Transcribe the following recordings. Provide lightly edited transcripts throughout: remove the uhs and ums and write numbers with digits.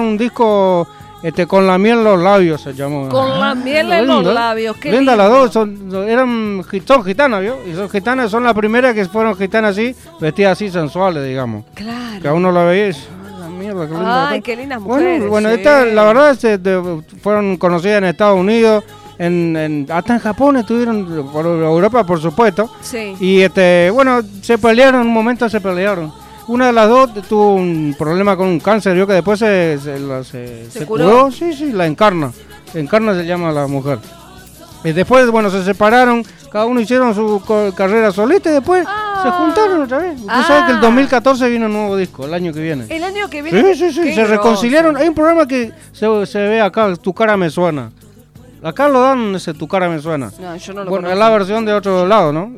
un disco con la miel en los labios, se llamó. Con la miel en los labios, qué linda lindo. las dos, son gitanas, ¿vio? Y son gitanas, son las primeras que fueron gitanas así, vestidas así sensuales, digamos. Claro. Que a uno la veía y dice, la mierda, qué linda. Ay, qué lindas mujeres. Bueno, sí. estas, la verdad, fueron conocidas en Estados Unidos, hasta en Japón estuvieron, por Europa, por supuesto. Sí. Y bueno, se pelearon, un momento se pelearon. Una de las dos tuvo un problema con un cáncer, yo que después se curó. Sí, la Encarna. Encarna se llama la mujer. Y después, bueno, se separaron, cada uno hicieron su carrera solita y después se juntaron otra vez. Tú sabes que el 2014 viene un nuevo disco, el año que viene. ¿El año que viene? Sí, se reconciliaron. Hay un programa que se ve acá, Tu Cara Me Suena. Acá lo dan ese Tu Cara Me Suena. No, yo no lo Bueno, conozco. es la versión de otro lado, ¿no?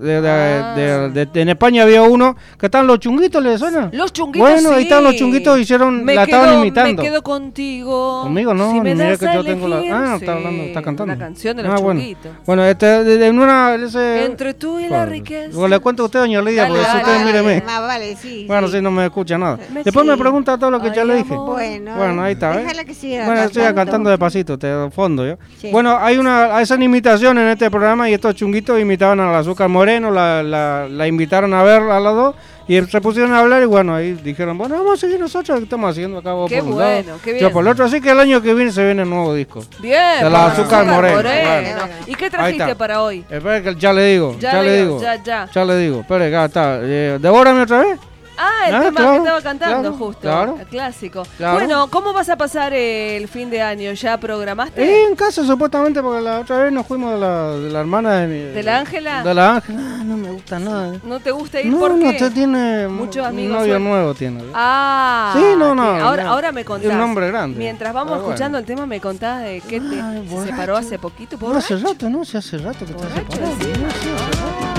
En España había uno que están los chunguitos, ¿le suena? Los chunguitos, bueno, sí. ahí están los chunguitos, estaban imitando. Me quedo contigo. Conmigo no, si me mira das que a yo tengo elegir, está cantando. Una canción de los chunguitos. Bueno, en una... Entre tú y la riqueza. Bueno, le cuento a usted, doña Lidia, porque si usted míreme. Vale, sí. Bueno, sí, no me escucha nada. Después me pregunta todo lo que ya le dije. Bueno, ahí está, déjala que siga bueno, estoy cantando despacito, de fondo, ¿yo? Sí. Bueno, hacen imitaciones en este programa y estos chunguitos imitaban a la Azúcar Moreno, la invitaron a ver a las dos y se pusieron a hablar y bueno, ahí dijeron, bueno, vamos a seguir nosotros, ¿qué estamos haciendo acá? Vos qué por un bueno, lado, qué bien. yo por el otro, así que el año que viene se viene el nuevo disco. Bien. De la Azúcar Moreno. Bueno. ¿Y qué trajiste para hoy? Espera que ya le digo, ya le digo. Ya le digo, espera, acá está. ¿Devórame otra vez? El tema claro, que estaba cantando claro, justo, claro. el clásico. Claro. Bueno, ¿cómo vas a pasar el fin de año? ¿Ya programaste? En casa supuestamente, porque la otra vez nos fuimos de la hermana de mi... ¿De la Ángela? De la Ángela, no me gusta nada. ¿No te gusta ir? No, ¿Por qué? usted tiene muchos un amigos. novio nuevo tiene. Sí, no. Ahora me contás. Es un hombre grande. Mientras vamos escuchando el tema, me contás de que se separó hace poquito. No, hace rato que está separado. Sí. No, hace rato.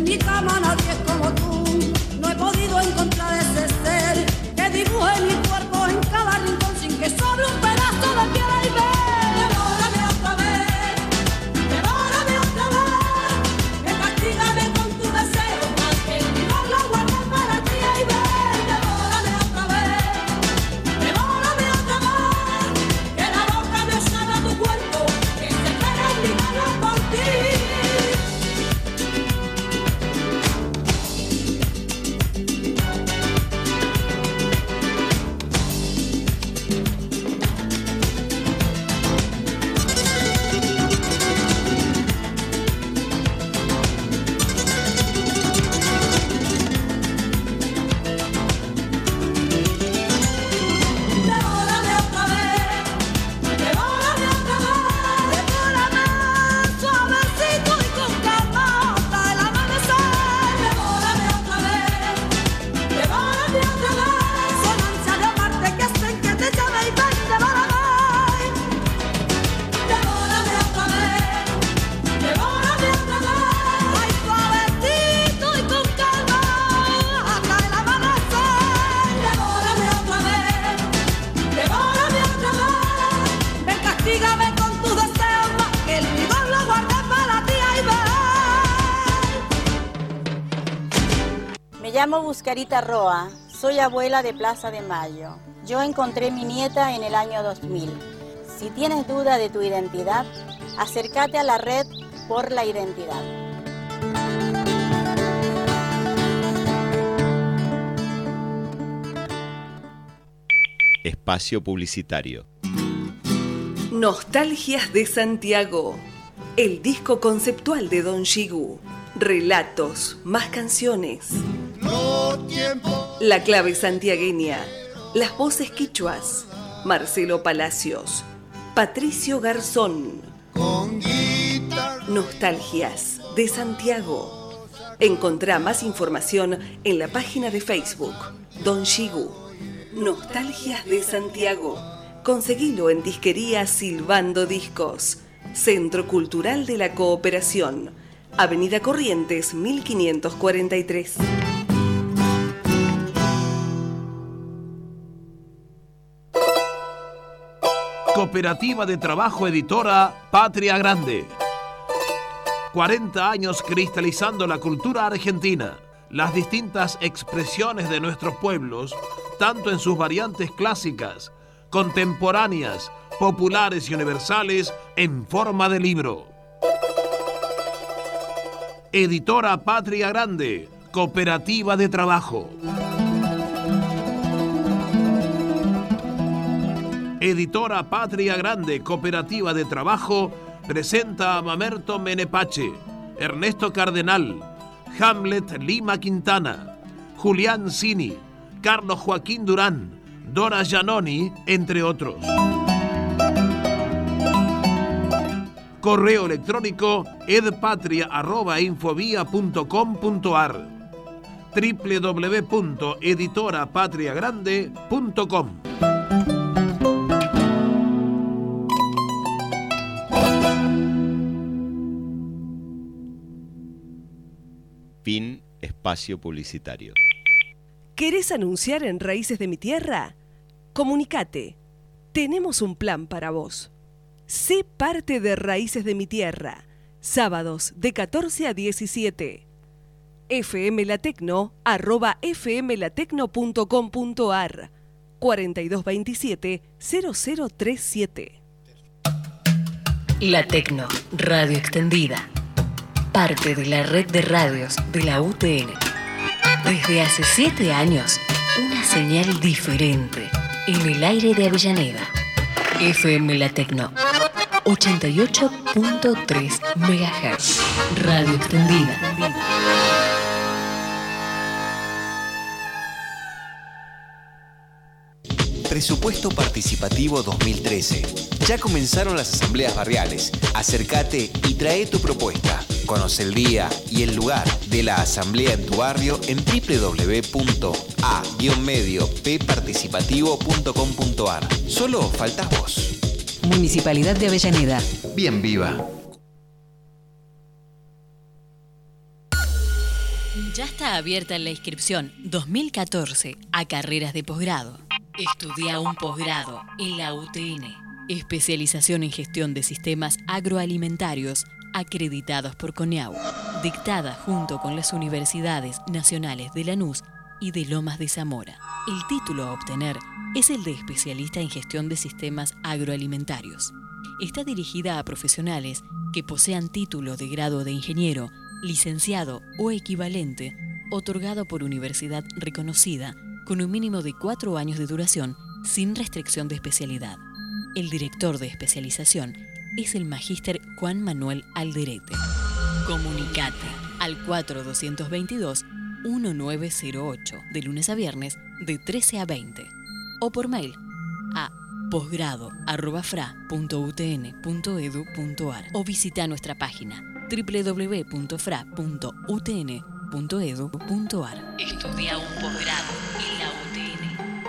mi cama nadie es como tú. No he podido encontrar ese ser que dibuje mi cuerpo en cada rincón sin que sobre un pedazo de piel y ve. Devórame otra vez, devórame otra vez, que castígame con tu deseo, más que el vigor lo guarde para ti y ve. Devórame otra vez, que la boca me sabe a tu cuerpo, que se espera en mi mano por ti. Me llamo Buscarita Roa, soy abuela de Plaza de Mayo. Yo encontré mi nieta en el año 2000. Si tienes duda de tu identidad, acércate a la red por la identidad. Espacio publicitario. Nostalgias de Santiago, el disco conceptual de Don Shigu. Relatos, más canciones. La clave santiagueña, las voces quichuas. Marcelo Palacios, Patricio Garzón. Nostalgias de Santiago. Encontrá más información en la página de Facebook Don Shigu. Nostalgias de Santiago. Conseguilo en Disquería Silbando Discos. Centro Cultural de la Cooperación. Avenida Corrientes 1543. Cooperativa de Trabajo Editora Patria Grande. 40 años cristalizando la cultura argentina, las distintas expresiones de nuestros pueblos, tanto en sus variantes clásicas, contemporáneas, populares y universales, en forma de libro. Editora Patria Grande, Cooperativa de Trabajo. Editora Patria Grande, Cooperativa de Trabajo, presenta a Mamerto Menepache, Ernesto Cardenal, Hamlet Lima Quintana, Julián Cini, Carlos Joaquín Durán, Dora Giannoni, entre otros. Correo electrónico edpatria@infovia.com.ar, www.editorapatriagrande.com. Fin espacio publicitario. ¿Querés anunciar en Raíces de mi Tierra? Comunicate. Tenemos un plan para vos. Sé parte de Raíces de mi Tierra. Sábados de 14 a 17. fmlatecno@fmlatecno.com.ar 4227-0037. La Tecno, radio extendida. Parte de la red de radios de la UTN. Desde hace 7 años, una señal diferente en el aire de Avellaneda. FM La Tecno, 88.3 MHz. Radio extendida. Presupuesto Participativo 2013. Ya comenzaron las asambleas barriales. Acércate y trae tu propuesta. Conoce el día y el lugar de la asamblea en tu barrio en www.a-mediopparticipativo.com.ar. Solo faltas vos. Municipalidad de Avellaneda. Bien viva. Ya está abierta la inscripción 2014 a carreras de posgrado. Estudia un posgrado en la UTN. Especialización en gestión de sistemas agroalimentarios acreditados por CONEAU. Dictada junto con las universidades nacionales de Lanús y de Lomas de Zamora. El título a obtener es el de especialista en gestión de sistemas agroalimentarios. Está dirigida a profesionales que posean título de grado de ingeniero, licenciado o equivalente, otorgado por universidad reconocida, con un mínimo de 4 años de duración, sin restricción de especialidad. El director de especialización es el magíster Juan Manuel Alderete. Comunicate al 4222-1908, de lunes a viernes, de 13 a 20, o por mail a posgrado@fra.utn.edu.ar o visita nuestra página www.fra.utn.edu.ar. Estudia un posgrado en la UTN.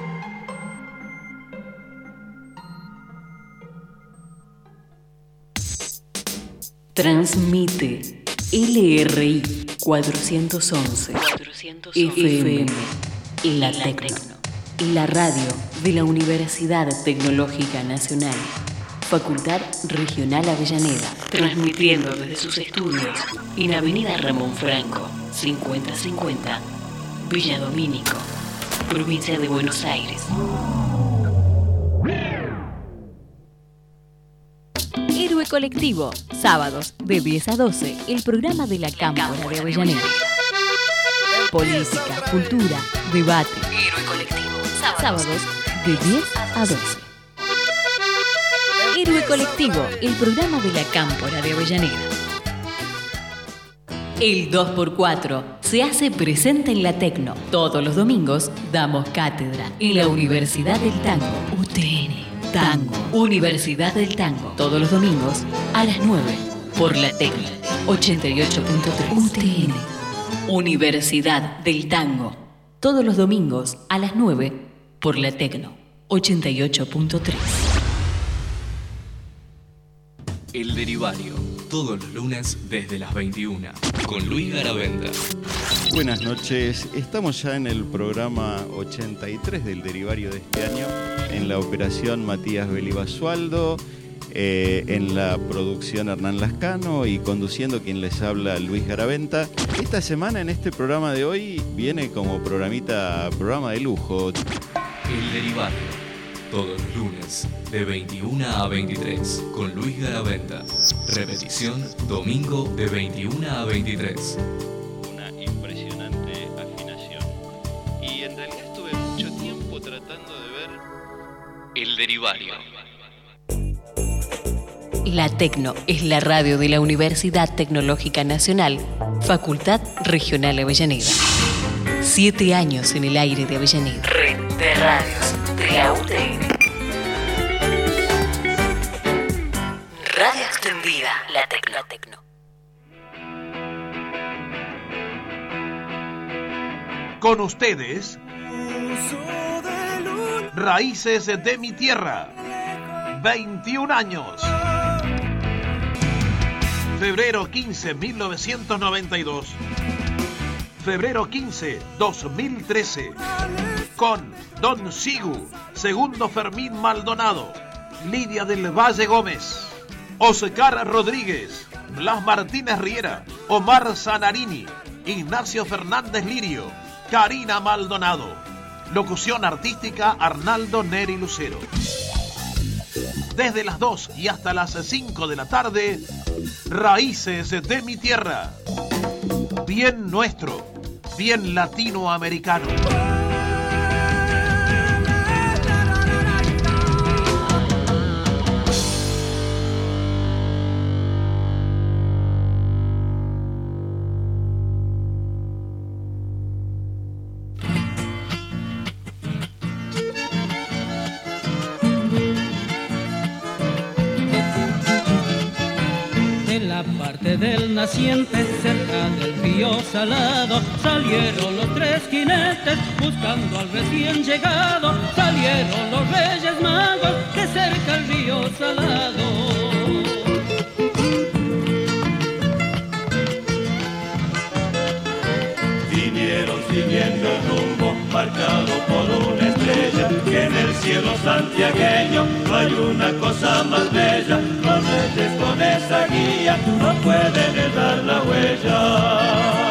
Transmite LRI 411 FM, La Tecno, la radio de la Universidad Tecnológica Nacional, Facultad Regional Avellaneda, transmitiendo desde sus estudios en Avenida Ramón Franco, 5050, Villa Domínico, provincia de Buenos Aires. Héroe Colectivo, sábados de 10 a 12, el programa de la Cámpora de Avellaneda. Política, cultura, debate. Héroe Colectivo, sábados de 10 a 12. Héroe Colectivo, el programa de la Cámpora de Avellaneda. El 2x4 se hace presente en la Tecno. Todos los domingos damos cátedra en la Universidad del Tango, UTN. Tango, Universidad del Tango. Todos los domingos a las 9 por la Tecno 88.3 UTN. Universidad del Tango. Todos los domingos a las 9 por la Tecno 88.3. El Derivario, todos los lunes desde las 21, con Luis Garaventa. Buenas noches, estamos ya en el programa 83 del Derivario de este año, en la operación Matías Belibasualdo, en la producción Hernán Lascano y conduciendo quien les habla Luis Garaventa. Esta semana en este programa de hoy viene como programa de lujo. El Derivario. Todos los lunes, de 21 a 23, con Luis Garaventa. Repetición, domingo, de 21 a 23. Una impresionante afinación. Y en realidad estuve mucho tiempo tratando de ver El Derivario. La Tecno es la radio de la Universidad Tecnológica Nacional, Facultad Regional Avellaneda. 7 años en el aire de Avellaneda. Red de radios de la UTN. Radio extendida, La Tecno. Con ustedes, Raíces de mi Tierra. 21 años. Febrero 15, 1992. Febrero 15, 2013. Con Don Sigu, Segundo Fermín Maldonado, Lidia del Valle Gómez, Oscar Rodríguez, Blas Martínez Riera, Omar Zanarini, Ignacio Fernández Lirio, Karina Maldonado. Locución artística Arnaldo Neri Lucero. Desde las 2 y hasta las 5 de la tarde, Raíces de mi Tierra. Bien nuestro, bien latinoamericano. Del naciente, cerca del río Salado, salieron los 3 jinetes buscando al recién llegado. Salieron los Reyes Magos que cerca el río Salado. vinieron siguiendo el rumbo marcado por una estrella, que en el cielo santiagueño no hay una cosa más bella. Los reyes con esa guía no pueden errar la huella.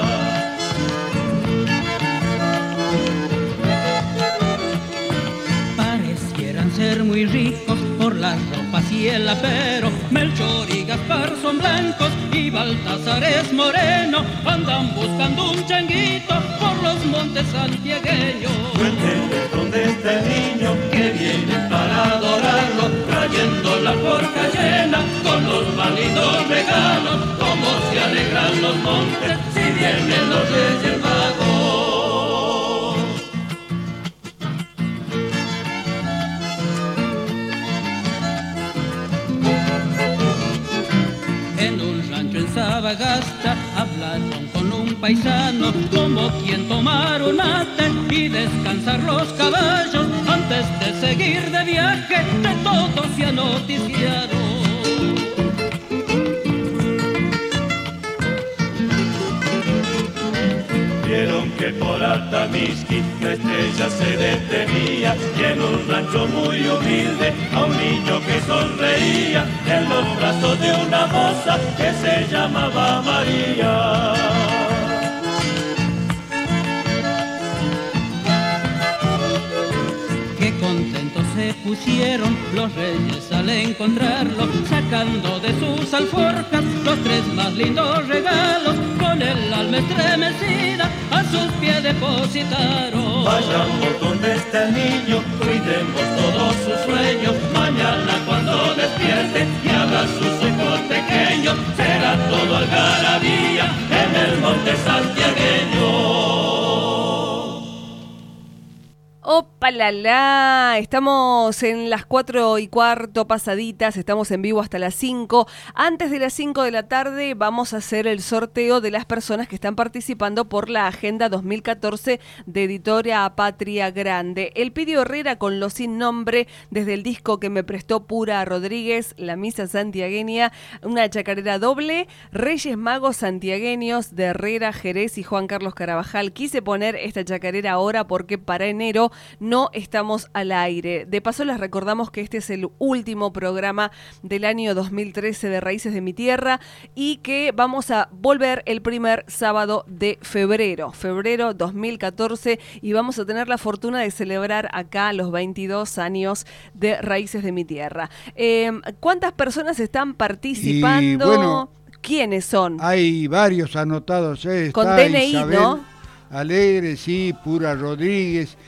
Ser muy ricos por las ropas y el apero, Melchor y Gaspar son blancos y Baltasar es moreno, andan buscando un changuito por los montes santiagueños. Cuéntenles dónde está el niño que viene para adorarlo, trayendo la forca llena con los más lindos regalos, como se alegran los montes si vienen los Reyes Magos. Sabagasta hablaron con un paisano como quien tomar un mate y descansar los caballos antes de seguir de viaje. De todos se anoticiaron. Vieron que por Altamizqui la estrella se detenía y en un rancho muy humilde a un niño que sonreía en los brazos de una moza que se llamaba María. Qué contentos se pusieron los reyes al encontrarlo, sacando de sus alforjas los tres más lindos regalos, con el alma estremecida a sus pies depositaron. Vayamos donde está el niño, cuidemos todos sus sueños, mañana cuando despierte y haga sus ojos pequeños, será todo algarabía en el monte santiagueño. ¡Opa la la! Estamos en las 4:15 pasaditas, estamos en vivo hasta las 5. Antes de las 5 de la tarde vamos a hacer el sorteo de las personas que están participando por la Agenda 2014 de Editora Patria Grande. El Pidio Herrera con Los Sin Nombre, desde el disco que me prestó Pura Rodríguez, La Misa Santiagueña, una chacarera doble, Reyes Magos Santiagueños de Herrera, Jerez y Juan Carlos Carabajal. Quise poner esta chacarera ahora porque para enero no estamos al aire. De paso les recordamos que este es el último programa del año 2013 de Raíces de mi Tierra y que vamos a volver el primer sábado de febrero 2014, y vamos a tener la fortuna de celebrar acá los 22 años de Raíces de mi Tierra. ¿Cuántas personas están participando? Y bueno, ¿quiénes son? Hay varios anotados. Está con DNI, Isabel, ¿no? Alegre, sí, Pura Rodríguez,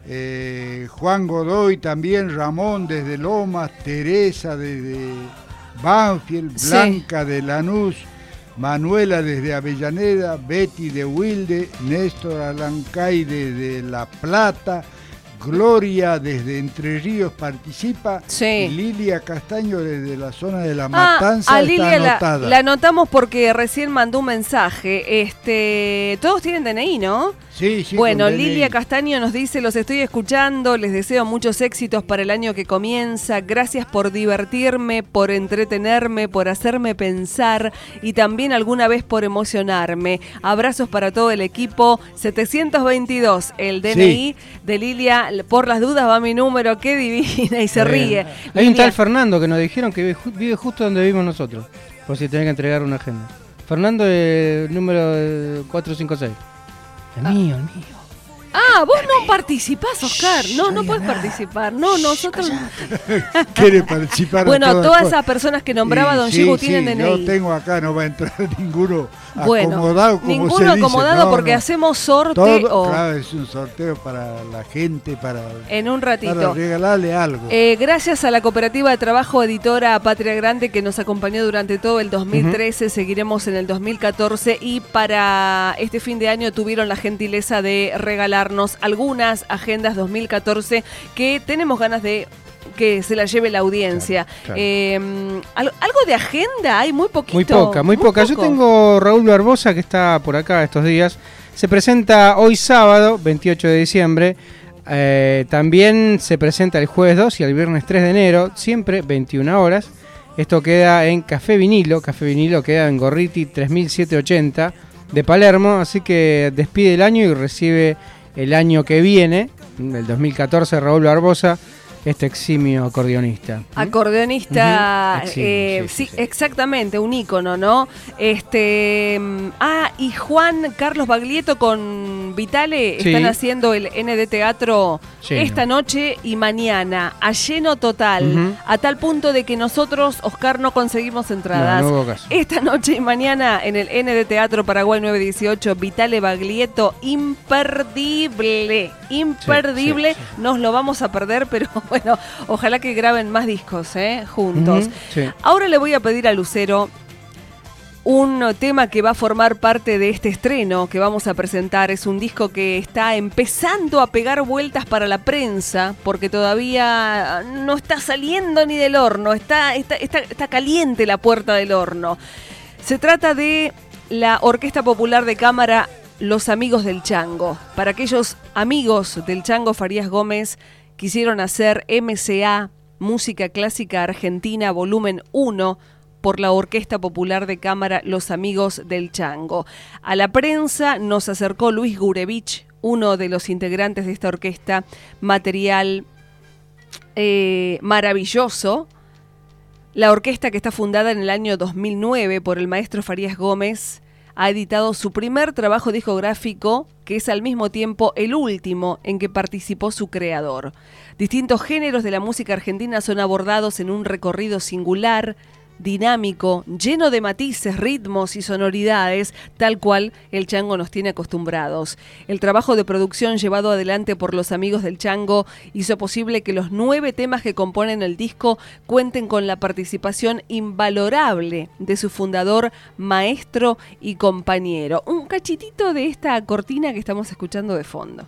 Juan Godoy también, Ramón desde Lomas, Teresa desde Banfield, Blanca de Lanús, Manuela desde Avellaneda, Betty de Wilde, Néstor Alancay desde La Plata, Gloria desde Entre Ríos participa, y Lilia Castaño desde la zona de La Matanza a está Lilia anotada. la anotamos porque recién mandó un mensaje. Todos tienen DNI, ¿no? Sí, bueno, con Lilia DNI. Castaño nos dice: los estoy escuchando, les deseo muchos éxitos para el año que comienza, gracias por divertirme, por entretenerme, por hacerme pensar y también alguna vez por emocionarme. Abrazos para todo el equipo. 722, el DNI de Lilia. Por las dudas va mi número, qué divina, y se ríe. Hay un tal Fernando que nos dijeron que vive justo donde vivimos nosotros, por si tenés que entregar una agenda. Fernando, número 456. El mío. Vos no participás, Oscar. No podés participar. No, nosotros. Quiere participar. Bueno, todas esas personas que nombraba Don Chico tienen DNI. Yo tengo acá, no va a entrar ninguno bueno, acomodado, como ninguno se dice. acomodado porque hacemos sorteo. Todo, claro, es un sorteo para la gente, en un ratito. Para regalarle algo. Gracias a la Cooperativa de Trabajo Editora Patria Grande que nos acompañó durante todo el 2013, seguiremos en el 2014 y para este fin de año tuvieron la gentileza de regalarnos algunas agendas 2014 que tenemos ganas de que se la lleve la audiencia. Claro. ¿Algo de agenda? Hay muy poquito. Muy poca. Yo tengo Raúl Barbosa que está por acá estos días. Se presenta hoy sábado, 28 de diciembre. También se presenta el jueves 2 y el viernes 3 de enero, siempre 21 horas. Esto queda en Café Vinilo. Café Vinilo queda en Gorriti 3780. de Palermo, así que despide el año y recibe el año que viene, el 2014, Raúl Barbosa, este eximio acordeonista. Acordeonista, Eximio, sí, exactamente, un ícono, ¿no? Y Juan Carlos Baglietto con Vitale están haciendo el ND Teatro esta noche y mañana, a lleno total, a tal punto de que nosotros, Oscar, no conseguimos entradas. No hubo caso. Esta noche y mañana en el ND Teatro Paraguay 918, Vitale Baglietto, imperdible, imperdible. Nos lo vamos a perder, pero bueno, ojalá que graben más discos, juntos. Ahora le voy a pedir a Lucero un tema que va a formar parte de este estreno que vamos a presentar. Es un disco que está empezando a pegar vueltas para la prensa, porque todavía no está saliendo ni del horno, está caliente la puerta del horno. Se trata de la Orquesta Popular de Cámara Los Amigos del Chango. Para aquellos amigos del Chango Farías Gómez, quisieron hacer MCA, Música Clásica Argentina, volumen 1, por la Orquesta Popular de Cámara Los Amigos del Chango. A la prensa nos acercó Luis Gurevich, uno de los integrantes de esta orquesta, material maravilloso. La orquesta, que está fundada en el año 2009 por el maestro Farías Gómez, ha editado su primer trabajo discográfico, que es al mismo tiempo el último en que participó su creador. Distintos géneros de la música argentina son abordados en un recorrido singular, dinámico, lleno de matices, ritmos y sonoridades, tal cual el Chango nos tiene acostumbrados. El trabajo de producción llevado adelante por Los Amigos del Chango hizo posible que los 9 temas que componen el disco cuenten con la participación invalorable de su fundador, maestro y compañero. Un cachitito de esta cortina que estamos escuchando de fondo.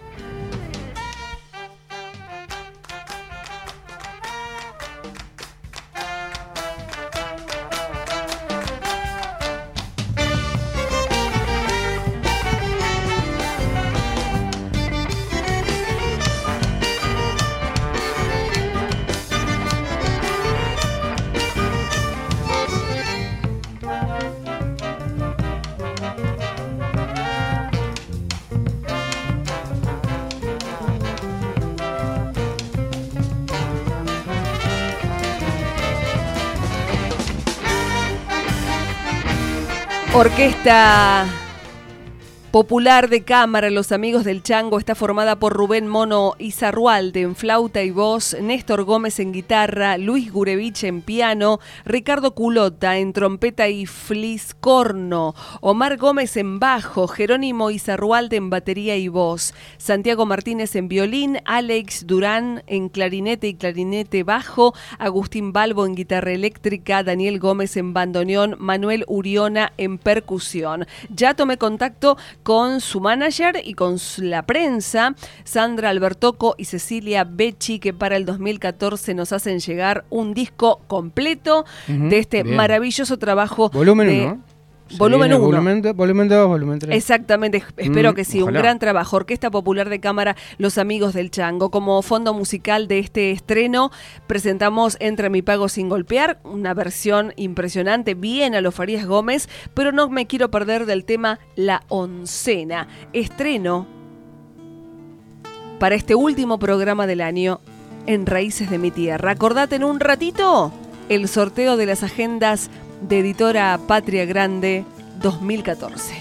Orquesta Popular de Cámara Los Amigos del Chango está formada por Rubén Mono Izarrualde en flauta y voz, Néstor Gómez en guitarra, Luis Gurevich en piano, Ricardo Culota en trompeta y fliscorno, Omar Gómez en bajo, Jerónimo Izarrualde en batería y voz, Santiago Martínez en violín, Alex Durán en clarinete y clarinete bajo, Agustín Balbo en guitarra eléctrica, Daniel Gómez en bandoneón, Manuel Uriona en percusión. Ya tomé contacto con su manager y con la prensa, Sandra Albertoco y Cecilia Becci, que para el 2014 nos hacen llegar un disco completo de este maravilloso trabajo. Volumen 1, Volumen 1. Volumen 2, volumen 3. Exactamente, espero que sí. Ojalá. Un gran trabajo. Orquesta Popular de Cámara Los Amigos del Chango. Como fondo musical de este estreno, presentamos Entre mi pago sin golpear, una versión impresionante, bien a los Farías Gómez, pero no me quiero perder del tema La Oncena. Estreno para este último programa del año en Raíces de mi Tierra. Acordate en un ratito el sorteo de las agendas de Editora Patria Grande 2014.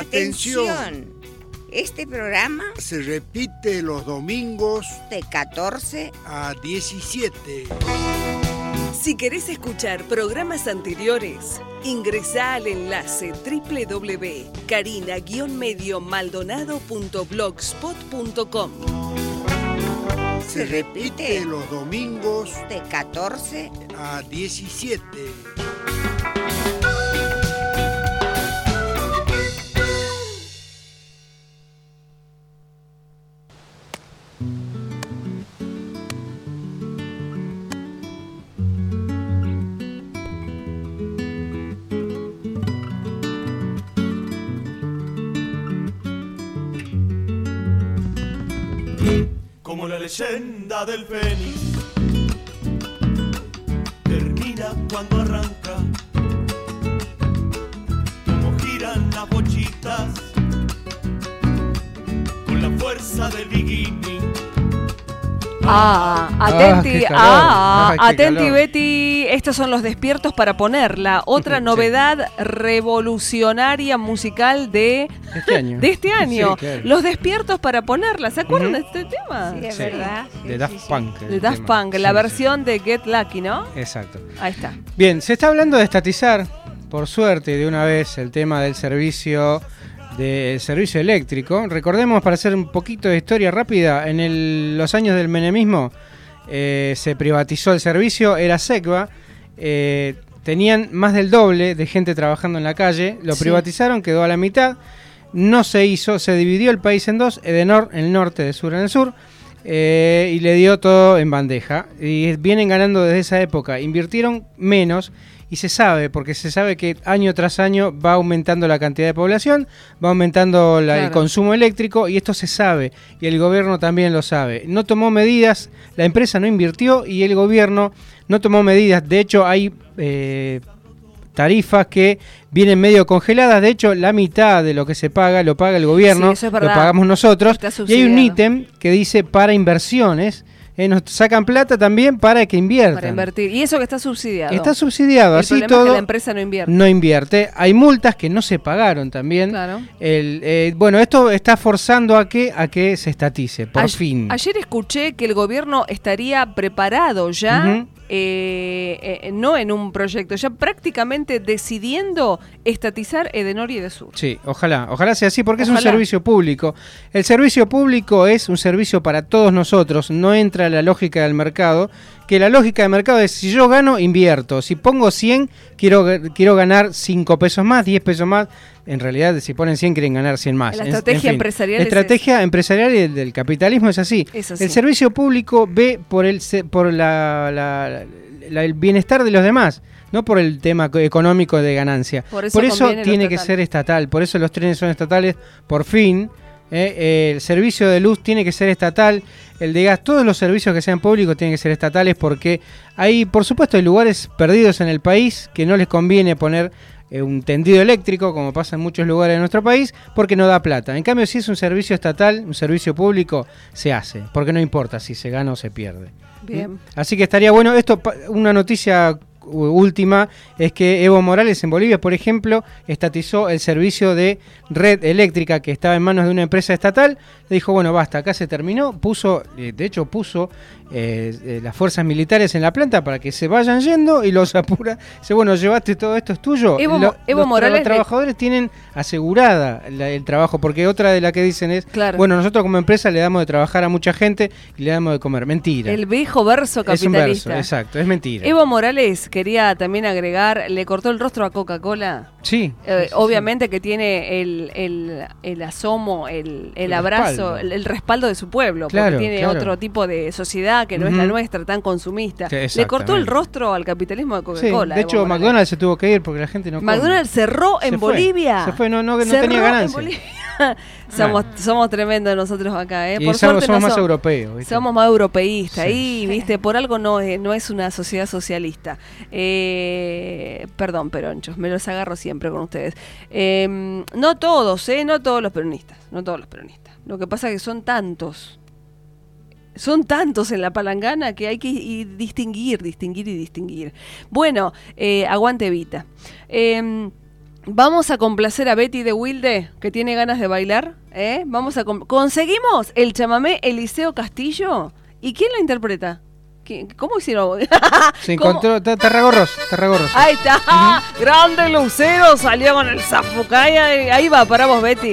Atención. Este programa se repite los domingos de 14 a 17. Si querés escuchar programas anteriores, ingresá al enlace www.carina-mediomaldonado.blogspot.com. Se repite los domingos de 14 a 17. Como la leyenda del fénix, termina cuando arranca, como giran las bochitas, con la fuerza del bikini. Atenti, qué calor. Qué atenti calor. Betty, estos son los despiertos para ponerla. Otra novedad revolucionaria musical de este año. Sí, claro. Los despiertos para ponerla, ¿se acuerdan de este tema? Sí, es Sí, verdad. de Daft Punk. De Daft Punk, la versión de Get Lucky, ¿no? Exacto. Ahí está. Bien, se está hablando de estatizar, por suerte, de una vez el tema del servicio eléctrico. Recordemos, para hacer un poquito de historia rápida, en los años del menemismo se privatizó el servicio, era SECBA, tenían más del doble de gente trabajando en la calle, lo privatizaron, quedó a la mitad, no se hizo, se dividió el país en dos, Edenor en el norte, de sur en el sur, y le dio todo en bandeja, y vienen ganando desde esa época, invirtieron menos. Y se sabe, porque se sabe que año tras año va aumentando la cantidad de población, va aumentando el consumo eléctrico, y esto se sabe, y el gobierno también lo sabe. No tomó medidas, la empresa no invirtió y el gobierno no tomó medidas. De hecho, hay tarifas que vienen medio congeladas. De hecho, la mitad de lo que se paga lo paga el gobierno, Sí, eso es lo verdad. pagamos nosotros. Está Y hay subsidiado. un ítem que dice para inversiones. Nos sacan plata también para que inviertan. Para invertir. Y eso que está subsidiado. Está subsidiado, El así problema todo. es que la empresa no invierte. No invierte. Hay multas que no se pagaron también. Claro. Bueno, esto está forzando a que se estatice, por fin. Ayer escuché que el gobierno estaría preparado ya, Ujú. no en un proyecto, ya prácticamente decidiendo estatizar Edenor y Edesur. Sí, ojalá sea así, porque es un Ojalá. servicio público. El servicio público es un servicio para todos nosotros, no entra la lógica del mercado, que la lógica del mercado es, si yo gano, invierto, si pongo 100, quiero ganar 5 pesos más, 10 pesos más. En realidad, si ponen 100, quieren ganar 100 más. La estrategia empresarial La es estrategia empresarial y del capitalismo es así. Es así. El servicio público ve por el bienestar de los demás, no por el tema económico de ganancia. Por eso conviene lo tiene que estatal. ser estatal, por eso los trenes son estatales, por fin. El servicio de luz tiene que ser estatal, el de gas, todos los servicios que sean públicos tienen que ser estatales, porque hay, por supuesto, hay lugares perdidos en el país que no les conviene poner un tendido eléctrico, como pasa en muchos lugares de nuestro país, porque no da plata. En cambio, si es un servicio estatal, un servicio público, se hace, porque no importa si se gana o se pierde. Bien. Así que estaría bueno. Una noticia última es que Evo Morales en Bolivia, por ejemplo, estatizó el servicio de red eléctrica que estaba en manos de una empresa estatal. Le dijo, bueno, basta, acá se terminó. Puso las fuerzas militares en la planta para que se vayan yendo y los apura. Dice, bueno, llevaste todo esto, es tuyo. Evo Morales los trabajadores tienen asegurada el trabajo, porque otra de las que dicen es, Claro. bueno, nosotros como empresa le damos de trabajar a mucha gente y le damos de comer. Mentira. El viejo verso Es un capitalista. verso, exacto, es mentira. Evo Morales, quería también agregar, le cortó el rostro a Coca-Cola. Sí. Obviamente que tiene el asomo, el abrazo, respaldo. el respaldo de su pueblo, Claro, porque tiene claro. otro tipo de sociedad que no es la nuestra, tan consumista. Sí, Le cortó el exactamente. rostro al capitalismo de Sí, Coca-Cola. de Evo hecho, Morales. McDonald's se tuvo que ir porque la gente no come. McDonald's cerró en Se fue, Bolivia. se fue, no Cerró tenía en ganancia. Bolivia. somos tremendos nosotros acá, ¿eh? Y Por somos suerte más europeos, ¿viste? Somos más europeístas. Sí. Y, viste, por algo no es una sociedad socialista. Perdón, peronchos, me los agarro siempre con ustedes. No todos, no todos los peronistas. No todos los peronistas. Lo que pasa es que son tantos. Son tantos en la palangana que hay que distinguir. Bueno, aguante Evita. Vamos a complacer a Betty de Wilde, que tiene ganas de bailar. Conseguimos el chamamé Eliseo Castillo. ¿Y quién lo interpreta? ¿Cómo hicieron? Se encontró Tarragorros. Ahí está. Grande Lucero, salió con el zapucay. Ahí va, para vos, Betty.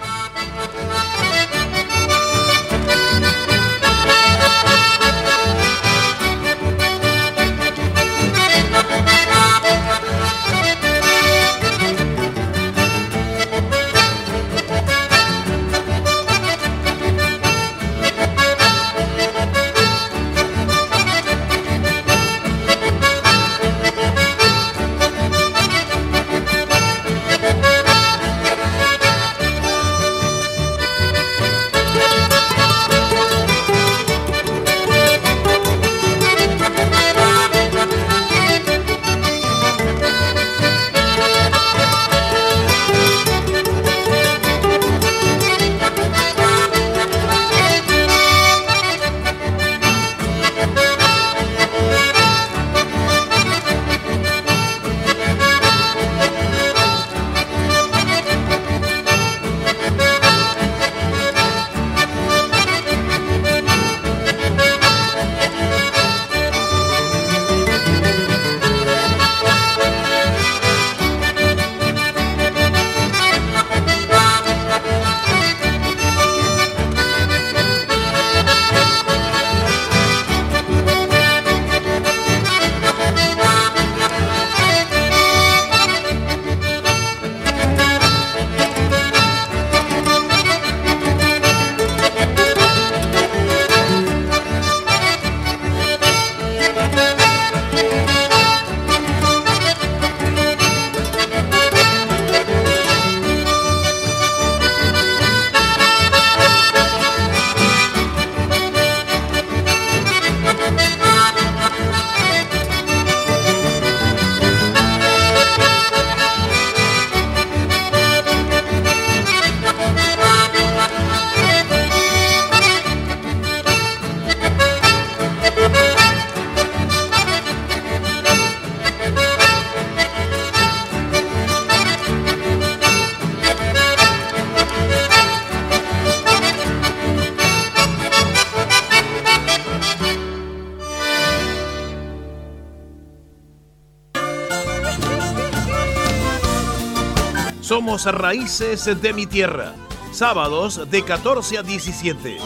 Somos Raíces de mi Tierra. Sábados de 14 a 17.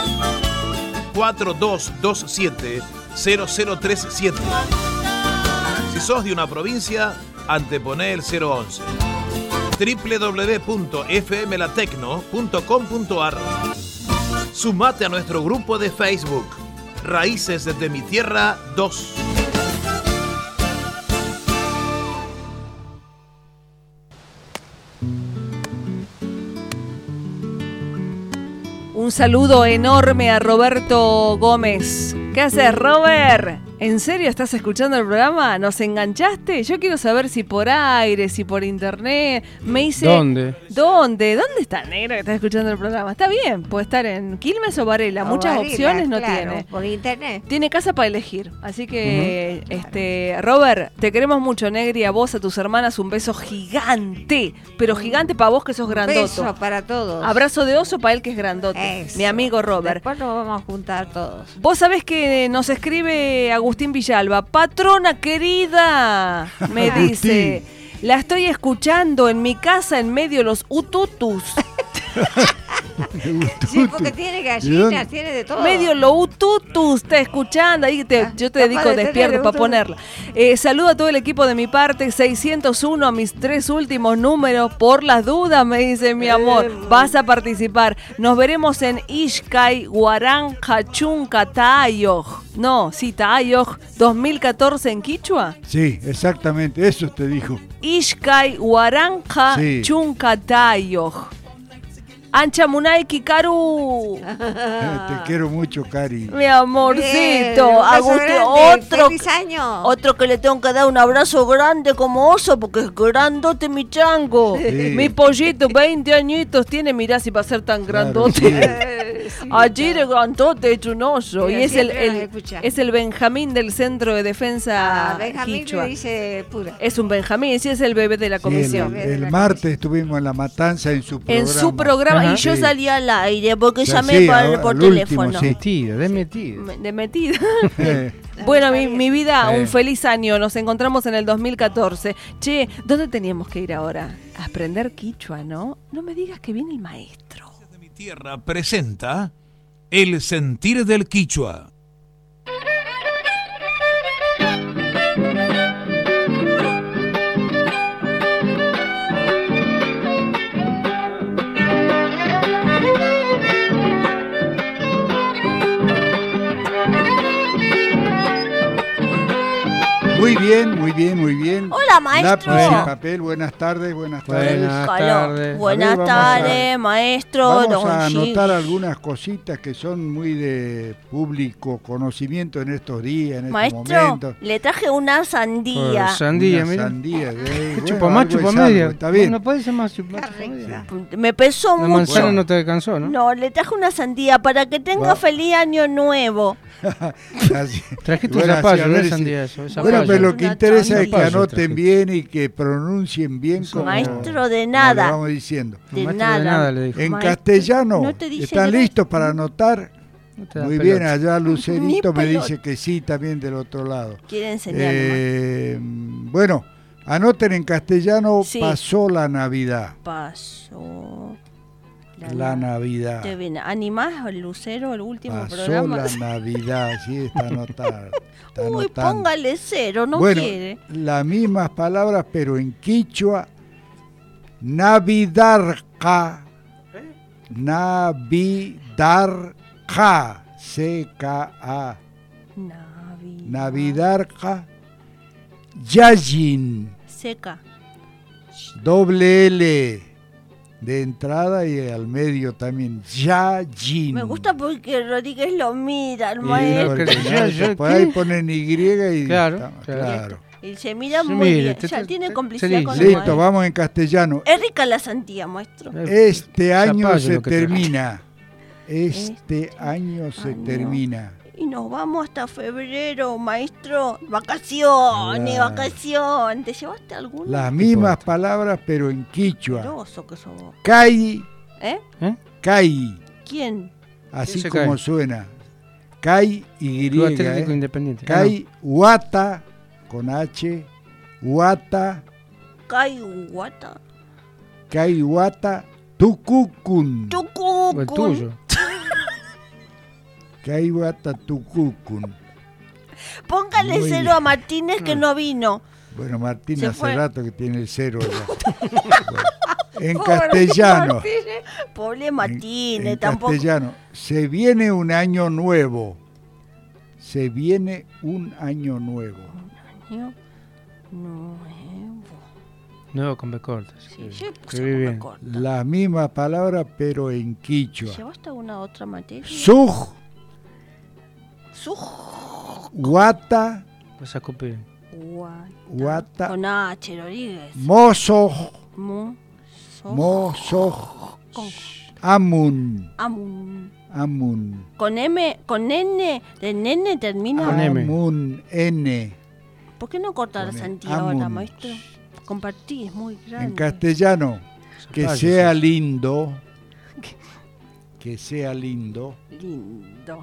4227-0037. Si sos de una provincia, anteponé el 011. www.fmlatecno.com.ar. Sumate a nuestro grupo de Facebook, Raíces de mi Tierra 2. Un saludo enorme a Roberto Gómez. ¿Qué haces, Robert? ¿En serio estás escuchando el programa? ¿Nos enganchaste? Yo quiero saber si por aire, si por internet. Me dice... ¿Dónde? ¿Dónde está el negro que está escuchando el programa? Está bien, puede estar en Quilmes o Varela. Muchas opciones no tiene. Por internet. Tiene casa para elegir. Así que, Robert, te queremos mucho, Negri. A vos, a tus hermanas, un beso gigante. Pero gigante para vos que sos grandoto. Beso para todos. Abrazo de oso para él que es grandote. Eso. Mi amigo Robert. Después nos vamos a juntar todos. Vos sabés que nos escribe Agustín Villalba. Patrona querida, me dice, la estoy escuchando en mi casa en medio de los ututus. Sí, porque tiene gallinas, tiene de todo. Medio lo ututus, está escuchando. Ahí yo te dedico despierto para ponerla. Saludo a todo el equipo de mi parte. 601 a mis 3 últimos números. Por las dudas, me dice mi amor. Vas a participar. Nos veremos en Ixcay, Huaranja, Chunca, Taayoj. No, sí, Taayoj 2014 en Quichua. Sí, exactamente, eso te dijo. Ixcay, Huaranja, Sí. Chunca, Taayoj. Ancha Munay Kikaru. Te quiero mucho, Cari. Mi amorcito. Un beso Agustín, grande. otro, ¡Feliz año! otro que le tengo que dar un abrazo grande como oso porque es grandote mi chango. Sí. Mi pollito, 20 añitos tiene, mirá si va a ser tan grandote. Ayer cantó Techo un oso. Mira, Y es siempre nos escucha. es el Benjamín del Centro de Defensa Benjamín Quichua. le dice pura. Es un Benjamín, sí, es el bebé de la Sí, comisión. el martes estuvimos en La Matanza en su programa. En su programa, Ajá. y yo Sí. salí al aire porque Sí, llamé sí, por al teléfono. último, sí. Metida, de metida. De metida. Bueno, mi vida, un feliz año. Nos encontramos en el 2014. Che, ¿dónde teníamos que ir ahora? A aprender quichua, ¿no? No me digas que viene el maestro. Tierra presenta El sentir del Quichua. Muy bien, muy bien, muy bien. Hola, maestro. Lápiz y papel, buenas tardes, buenas tardes. Buenas tardes. Buenas vamos tardes, maestro. Vamos a Don Gil. anotar algunas cositas que son muy de público conocimiento en estos días, en estos Maestro, momentos. le traje una sandía. Sandía, Una mira. sandía, bueno, Chupa más, algo chupa es algo, media. está bien. No puede ser más chupa media. Me pesó La mucho. manzana no te alcanzó, ¿no? No, le traje una sandía para que tenga Va. feliz año nuevo. Así. Trajiste Bueno, un zapallo, así, a no ver es si- sandía eso. es Bueno, zapallo. pero lo que Una interesa es que zapallo anoten trajiste. bien y que pronuncien bien como, Maestro, de como nada. le vamos diciendo. De Maestro, nada. de nada le dijo. En Maestro, castellano, no te dice ¿están gracias. listos para anotar? No te da Muy pelota. bien, allá Lucerito Ni me pelota. dice que sí, también del otro lado. Quiere enseñarme. Bueno, anoten en castellano, Sí. pasó la Navidad. Pasó. La Navidad. Te viene. ¿Animás el Lucero, el último Pasó programa? la Navidad, sí, está anotado. Está Uy, anotando. póngale cero, no Bueno, quiere. las mismas palabras, pero en quichua, Navidarca. Navidarca. C-K-A. Navidarca. Yajin. Seca. Doble L. De entrada y al medio también. Yajin. Me gusta porque Rodríguez lo mira, el Y maestro. porque no, por ahí ponen Y y Claro, está- claro. Y se mira Sí, muy mire, bien. te- Ya te- tiene te- complicidad sí, con el Listo, maestro. vamos en castellano. Es rica la sandía, maestro. Este año zapallo se lo que trae. termina. Este año se termina. Y nos vamos hasta febrero, maestro. Vacaciones, Claro. vacaciones. ¿Te llevaste alguna? Las mismas palabras, pero en quichua. Asqueroso que sos vos. Kai, ¿Eh? Kai, ¿Quién? así ¿Quién se como cae? suena. Kai Y. Club Atlético Independiente. Kai Wata, con H. Wata, Caihuata. Kai Wata, Tucucun. Tucucun. El tuyo. Kai Wata, Tucucun. Póngale Muy cero bien. a Martínez que no vino. Bueno, Martín Se hace fue. rato que tiene el cero ya. Bueno, en Pobre castellano. Martínez. Pobre Martínez, En tampoco. castellano, se viene un año nuevo. Se viene un año nuevo. Año nuevo. Nuevo con B corta. Sí, yo puse Escribí con B bien. corta. La misma palabra, pero en quichua. ¿Llevaste alguna otra materia? Suj, Guata, Vas a copiar. Guata, Con H, Rodríguez. Mozo, Mo. Mozo, Con Amun, Amun. Amun. Con M, con N, de nene termina. Amun, N. ¿Por qué no corta la Con sandía ahora, Amun. maestro? Compartí, es muy grande. En castellano, que Zapallo, sea sí. lindo. Que sea lindo. Lindo.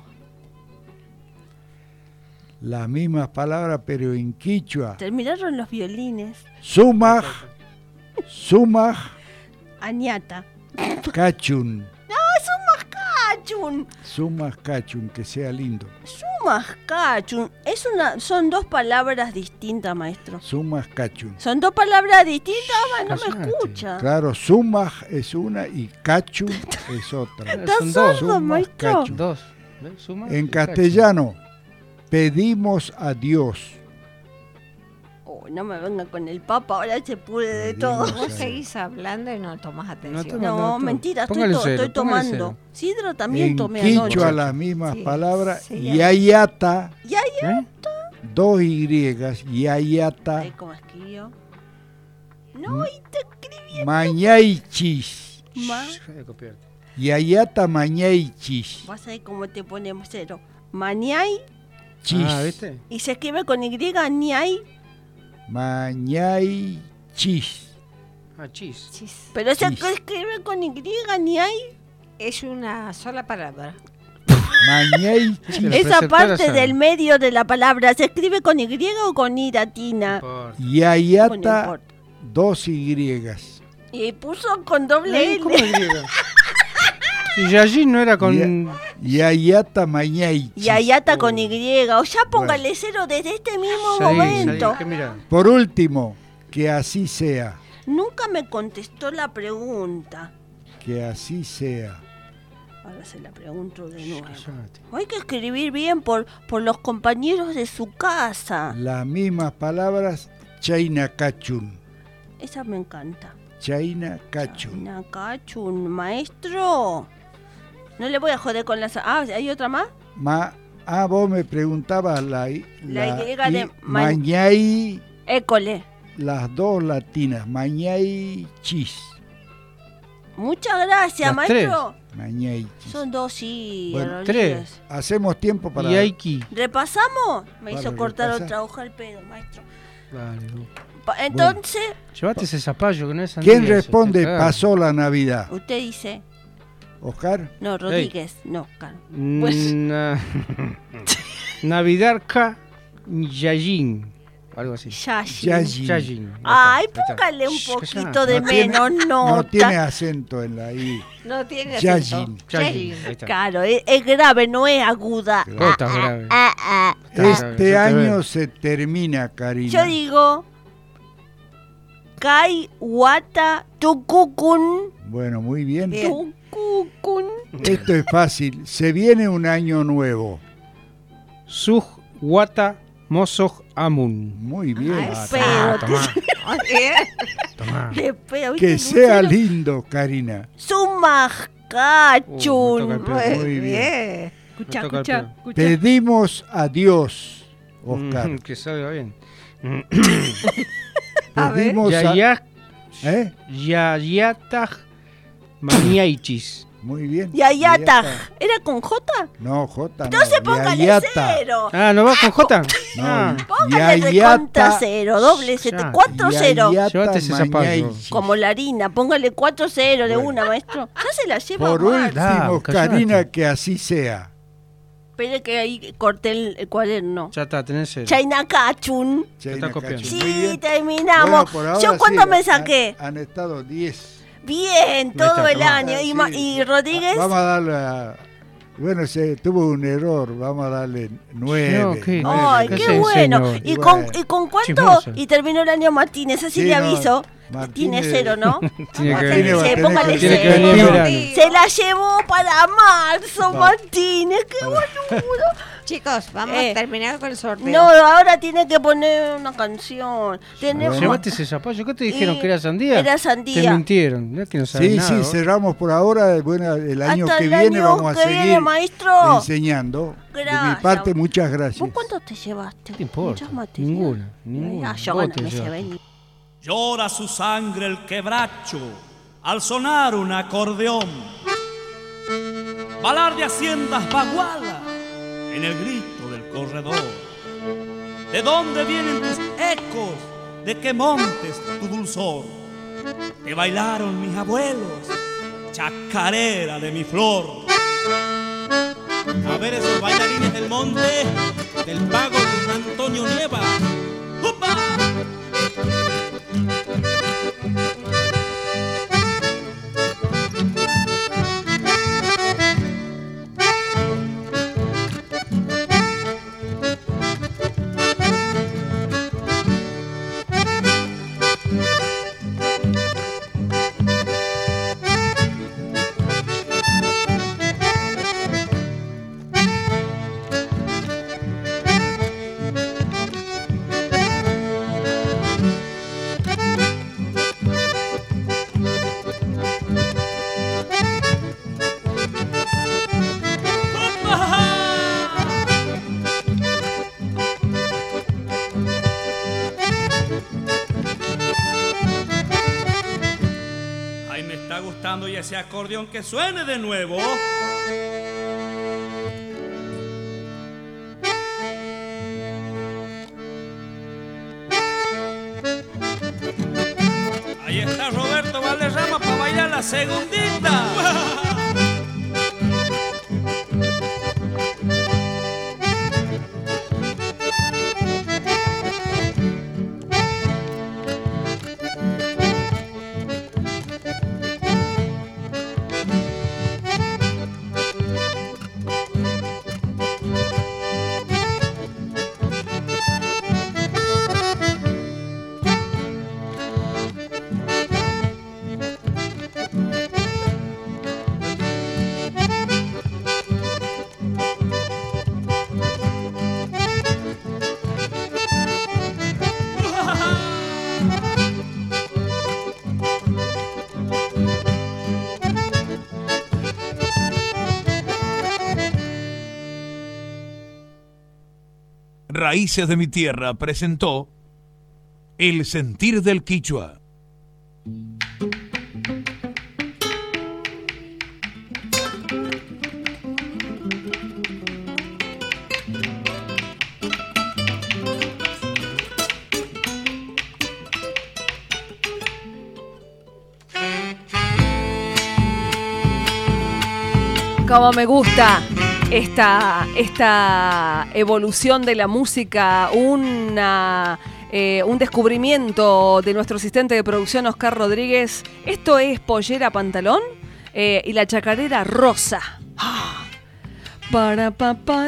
Las mismas palabras, pero en quichua. Terminaron los violines. Sumaj, Sumaj, Añata. Cachun. ¡No, Sumascachun! Sumaj, Cachun, que sea lindo. Sumascachun. Son dos palabras distintas, maestro. Sumaj, Cachun. Son dos palabras distintas, no me Cállate. escucha. Claro, Sumaj es una y Cachun es otra. ¿Estás Son dos. sordo, Sumaj, maestro? Cachun. Dos. ¿Ves? Suma En y castellano, pedimos a Dios. Oh, no me venga con el papa, ahora se pude de Pedimos todo. a Vos Dios. seguís hablando y no tomás atención. No, mentira, Póngale cero, estoy póngale tomando. Sidro también En tomé quichua anoche. las mismas Sí, palabras. sí, Yayata, Ya, ya. ¿Eh? dos Y, Yayata, Ay, ¿cómo escribió? No, y te escribí Mañaichis. Ma- Deja de copiarte. Yayata mañay chis. Vas a ver cómo te ponemos cero. Mañay. Chis. ¿viste? Y se escribe con Y, ñay. Mañay chis. Chis. Pero se Chis. escribe con Y, ñay. Es una sola palabra. Mañay chis. Esa parte del medio de la palabra, ¿se escribe con Y o con I latina? Yayata, 2 Y. Y puso con doble L. ¿Cómo Y? Si Yajin no era con... Yayata mañay chis. Yayata con Y. O ya póngale cero desde este mismo momento. Por último, que así sea. Nunca me contestó la pregunta. Que así sea. Ahora se la pregunto de nuevo. Hay que escribir bien por los compañeros de su casa. Las mismas palabras, Chaina Kachun. Esa me encanta. Chaina Kachun. Chaina Kachun, maestro. No le voy a joder con las... Ah, ¿hay otra más? Vos me preguntabas la Y de mañay. École. Las 2 latinas, mañay chis. Muchas gracias, Las maestro. Mañay. Son 2 sí. Bueno, Rodríguez. Hacemos tiempo para... ¿Repasamos? Me Para hizo cortar repasar. otra hoja el pedo, maestro. Dale, Entonces... Llévate ese zapallo que no es sandía. ¿Quién responde se te caga. pasó la Navidad? Usted dice... ¿Oscar? No, Rodríguez. No, Oscar. Navidarka Yajin. Algo así. Yajin. Ay, póngale un poquito de menos nota. No tiene acento en la I. No tiene Yajin. Claro, es grave, no es aguda. Estás grave. Este año se termina, Karina. Yo digo... Kai Wata Tukukun. Bueno, muy bien. Tukukun. Esto es fácil. Se viene un año nuevo. Suj Wata Mosoj Amun. Muy bien. Tomá. Que sea lindo, Karina. Sumajkachun. Muy bien. Escucha. Pedimos a Dios, Oscar. Que salga bien. Pedimos Yayatag Maniaichis. Muy bien. Yayatag. ¿Era con J? No, J. Entonces póngale cero. Ah, ¿no va con J? No, Póngale recontra cero, doble 4-0. Llévate ese zapallo. Como la harina, póngale 4-0 de una, maestro. Ya se la lleva Por mal. último, Karina, que así sea. Espere que ahí corté el cuaderno. Ya está, tenés cero. Chaina Kachun. Está copiando. Sí, terminamos. Bueno, por ¿Yo ahora cuánto sí, me saqué? Han estado 10. Bien, todo el año. ¿Y Rodríguez? Vamos a darle bueno, tuvo un error, vamos a darle 9. No, ¿qué? Ay, qué bueno. ¿Y con cuánto? Chismosa. Y terminó el año Martínez, así le aviso. Tiene 0, ¿no? Tiene que venir. Póngale Tiene que venir en 0. verano. Se la llevó para marzo, Martínez. ¡Qué boludo! Chicos, vamos a terminar con el sorteo. No, ahora tiene que poner una canción. Llévate ese zapallo. ¿Qué te dijeron que era sandía? Era sandía. Te mintieron. No es que no sabes nada. Sí, cerramos por ahora. Bueno, el año Hasta que el viene año vamos a que viene, seguir maestro. enseñando. Gracias. De mi parte, muchas gracias. ¿Vos cuántos te llevaste? ¿Qué te importa? Muchas materias. Ninguna. Yo Vos bueno, te me llevaste. llevé ni... Llora su sangre el quebracho al sonar un acordeón. Balar de haciendas baguala en el grito del corredor. ¿De dónde vienen tus ecos? ¿De qué montes tu dulzor? Te bailaron mis abuelos, chacarera de mi flor. A ver esos bailarines del monte, del pago de Antonio Nieva. ¡Upa! ese acordeón que suene de nuevo. Ahí está Roberto Valderrama para bailar la segundita. Raíces de mi Tierra presentó El sentir del Quichua. Como me gusta esta evolución de la música, un descubrimiento de nuestro asistente de producción Oscar Rodríguez. Esto es Pollera Pantalón y la chacarera Rosa. Para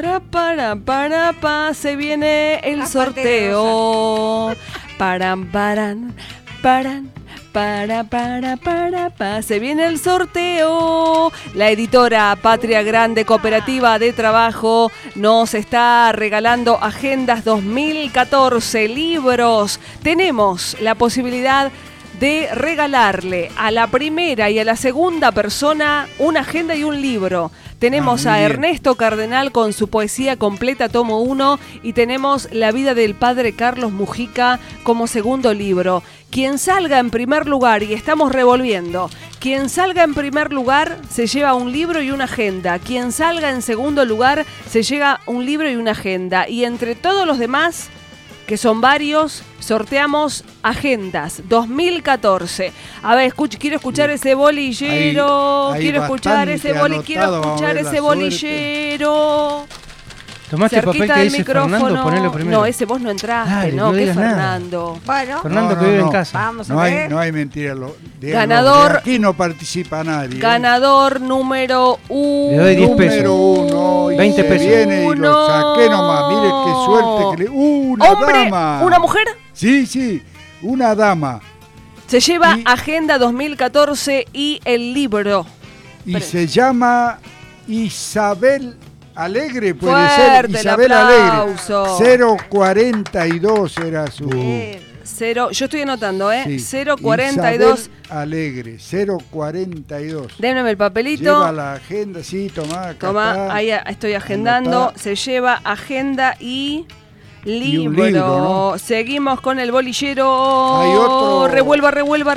se viene el sorteo. Se viene el sorteo. La editora Patria Grande Cooperativa de Trabajo nos está regalando Agendas 2014, libros. Tenemos la posibilidad de regalarle a la primera y a la segunda persona una agenda y un libro. Tenemos a Ernesto Cardenal con su poesía completa, tomo 1, y tenemos La vida del padre Carlos Mujica como segundo libro. Quien salga en primer lugar, y estamos revolviendo, quien salga en primer lugar se lleva un libro y una agenda. Quien salga en segundo lugar se lleva un libro y una agenda. Y entre todos los demás, que son varios, sorteamos Agendas 2014. A ver, quiero escuchar ese bolillero. Quiero escuchar ese bolillero. Tomate el papel que dice Fernando, ponelo primero. No, ese vos no entraste, Dale, no, que Fernando. Bueno, Fernando que vive en casa. Vamos a ver. No hay mentira. Ganador. Aquí no participa nadie. Ganador número 1. Le doy 10 pesos. Número 1. 20 pesos. Viene y lo saqué nomás. Mire qué suerte que le. ¡Una dama! ¿Una mujer? Sí, una dama. Se lleva Agenda 2014 y el libro. Y se llama Isabel Alegre, puede Fuerte ser. Isabel el aplauso. Alegre. 042 era su. Yo estoy anotando, Sí. 042. Isabel Alegre, 042. Déjame el papelito. Lleva la agenda, sí, tomá. Toma, ahí estoy agendando. Anotá. Se lleva agenda y libro. un libro, ¿no? Seguimos con el bolillero. Hay otro. Revuelva.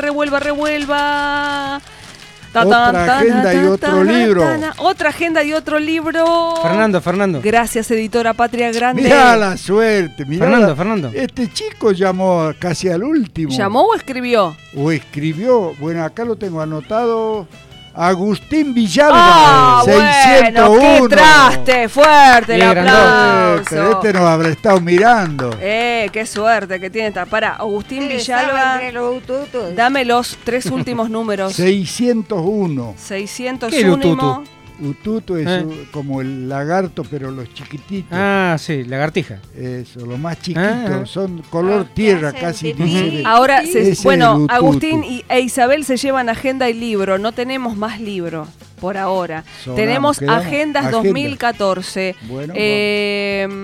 Otra agenda y otro libro. Otra agenda y otro libro. Fernando. Gracias, editora Patria Grande. Mirá la suerte. Mirá Fernando. Este chico llamó casi al último. ¿Llamó o escribió? O escribió. Bueno, acá lo tengo anotado. Agustín Villalba, 601. Bueno, qué traste, fuerte el aplauso. Pero este nos habrá estado mirando. Qué suerte que tiene esta. Para, Agustín Villalba, dame los 3 últimos números. 601. 601. Ututu es como el lagarto, pero los chiquititos. Ah, sí, lagartija. Eso, los más chiquitos, son color tierra, casi ni se ve. Ahora, bueno, Ututu. Agustín e Isabel se llevan agenda y libro. No tenemos más libro por ahora. Sonamos, Tenemos quedamos. Agendas Agenda. 2014. Bueno,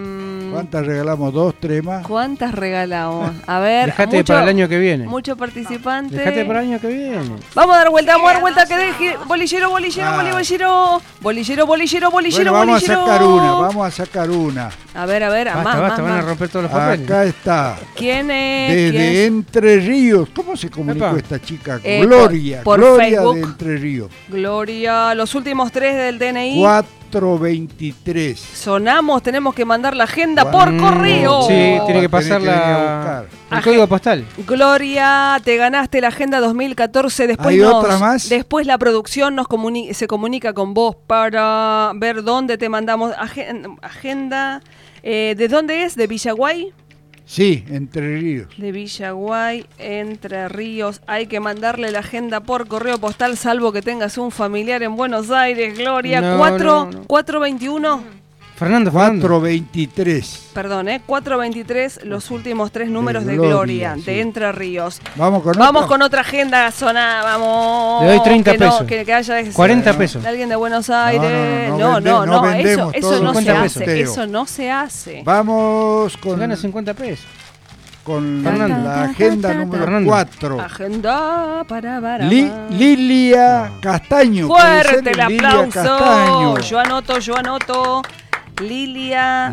¿Cuántas regalamos? 2, 3 más. ¿Cuántas regalamos? A ver. Dejate para el año que viene. Mucho participante. Dejate para el año que viene. Vamos a dar vuelta, que deje. Bolillero, bolillero, bolillero. Bolillero, bolillero, bolillero, bueno, vamos bolillero. vamos a sacar una. A ver, basta, van a romper todos los papeles. Acá está. ¿Quién es? Desde Entre Ríos. ¿Cómo se comunicó esta chica? Gloria. Por Gloria Facebook. de Entre Ríos. Gloria, los últimos 3 del DNI. 423. Sonamos, tenemos que mandar la agenda por correo. Sí, tiene que pasar el código postal. Gloria, te ganaste la agenda 2014. Después ¿Hay otra más? Después la producción se comunica con vos para ver dónde te mandamos agenda. ¿De dónde es? ¿De Villaguay? Sí, Entre Ríos. De Villaguay, Entre Ríos. Hay que mandarle la agenda por correo postal, salvo que tengas un familiar en Buenos Aires. Gloria, 421. Fernando. 423. Perdón, 423, los últimos 3 números de Gloria, sí. de Entre Ríos. Vamos con otra agenda, vamos. Le doy 30 pesos. Que haya 40 pesos. De alguien de Buenos Aires. No, vendemos eso no se hace. sorteo. Eso no se hace. Vamos con... Gana 50 pesos. Con la agenda número 4. Agenda para Lilia Castaño. Fuerte el aplauso. Castaño. Yo anoto. Lilia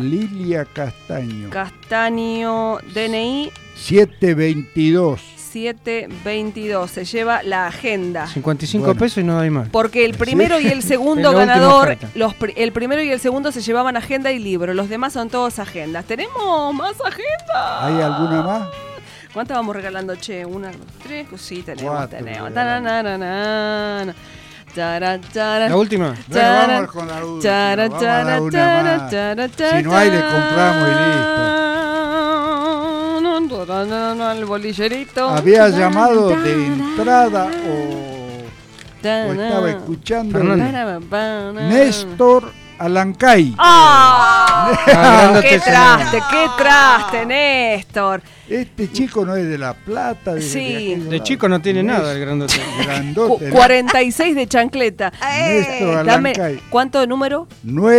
Castaño, DNI 722. 722. Se lleva la agenda. 55 pesos y no hay más. Porque el primero y el segundo ganador, el primero y el segundo se llevaban agenda y libro. Los demás son todos agendas. ¿Tenemos más agendas? ¿Hay alguna más? ¿Cuántas vamos regalando, che? 1, 2, 3. Sí, tenemos. 4. La última. Bueno, vamos con la última. Vamos a dar una más. Si no hay, le compramos y listo. El bolillerito. Había llamado de entrada o estaba escuchando Néstor Alancay. ¡Qué traste, Néstor! Este chico no es de La Plata. Sí. De chico no tiene nada el grandote. 46 de chancleta. Néstor Alancay. ¿Cuánto de número?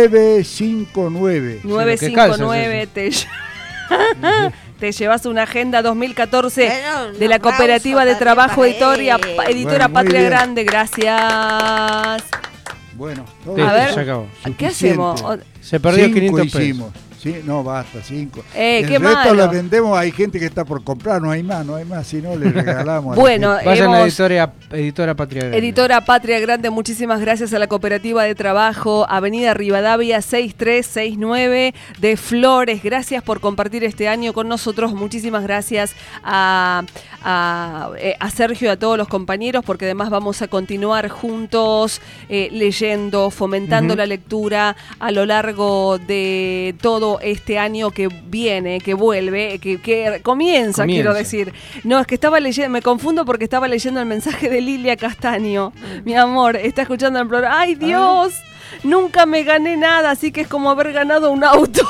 959. 959 te llevas una agenda 2014 de la Cooperativa de Trabajo Editora Patria Grande. Gracias. Bueno, a ver, se acabó. ¿Qué hacemos? Se perdió 500 pesos. Hicimos. Sí, no, basta, 5. Qué el resto malo. la vendemos, hay gente que está por comprar, no hay más, si no le regalamos. Bueno, vayan a Editora Patria Grande. Editora Patria Grande, muchísimas gracias a la Cooperativa de Trabajo, Avenida Rivadavia 6369 de Flores. Gracias por compartir este año con nosotros. Muchísimas gracias a Sergio y a todos los compañeros, porque además vamos a continuar juntos leyendo, fomentando la lectura a lo largo de todo este año que viene, que vuelve, que comienza, quiero decir. No, es que estaba leyendo, me confundo porque estaba leyendo el mensaje de Lilia Castaño. Mi amor, está escuchando el programa. ¡Ay, Dios! Nunca me gané nada, así que es como haber ganado un auto.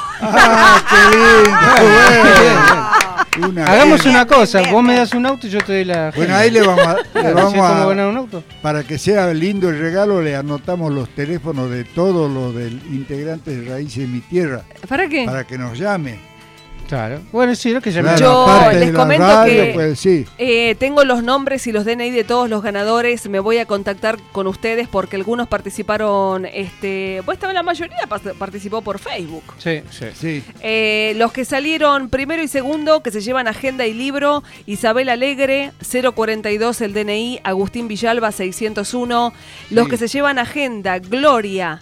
¡Qué lindo! Hagamos una cosa, vos me das un auto y yo te doy la agenda. Bueno, ahí le vamos a ganar un auto. Para que sea lindo el regalo, le anotamos los teléfonos de todos los integrantes de Raíces de mi Tierra. ¿Para qué? Para que nos llame. Claro. Bueno, sí, lo que llamen. Yo les comento radio, pues, sí. Tengo los nombres y los DNI de todos los ganadores. Me voy a contactar con ustedes porque algunos participaron, pues la mayoría participó por Facebook. Sí. Los que salieron primero y segundo, que se llevan agenda y libro: Isabel Alegre, 042 el DNI, Agustín Villalba, 601. Los que se llevan agenda: Gloria,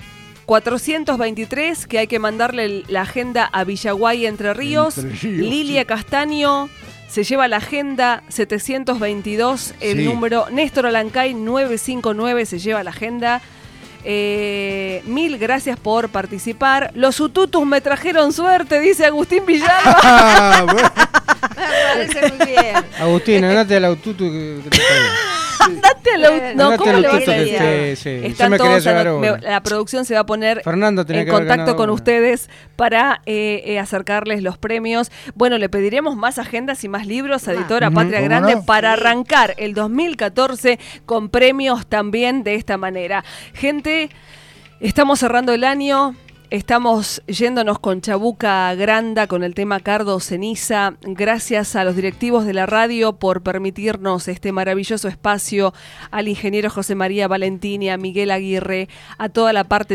423, que hay que mandarle la agenda a Villaguay, Entre Ríos. Lilia Castaño se lleva la agenda 722, el número. Néstor Alancay, 959, se lleva la agenda. Mil gracias por participar. Los ututus me trajeron suerte, dice Agustín Villalba. Me parece muy bien. Agustín, andate al aututu que te pague. Andate al aututu. No, ¿cómo le vas a decir? Están todos, la producción se va a poner en contacto con ustedes para acercarles los premios. Bueno, le pediremos más agendas y más libros a Editora Patria Grande para arrancar el 2014 con premios también de esta manera. Gente, estamos cerrando el año. Estamos yéndonos con Chabuca Granda con el tema Cardo Ceniza. Gracias a los directivos de la radio por permitirnos este maravilloso espacio, al ingeniero José María Valentini, a Miguel Aguirre, a toda la parte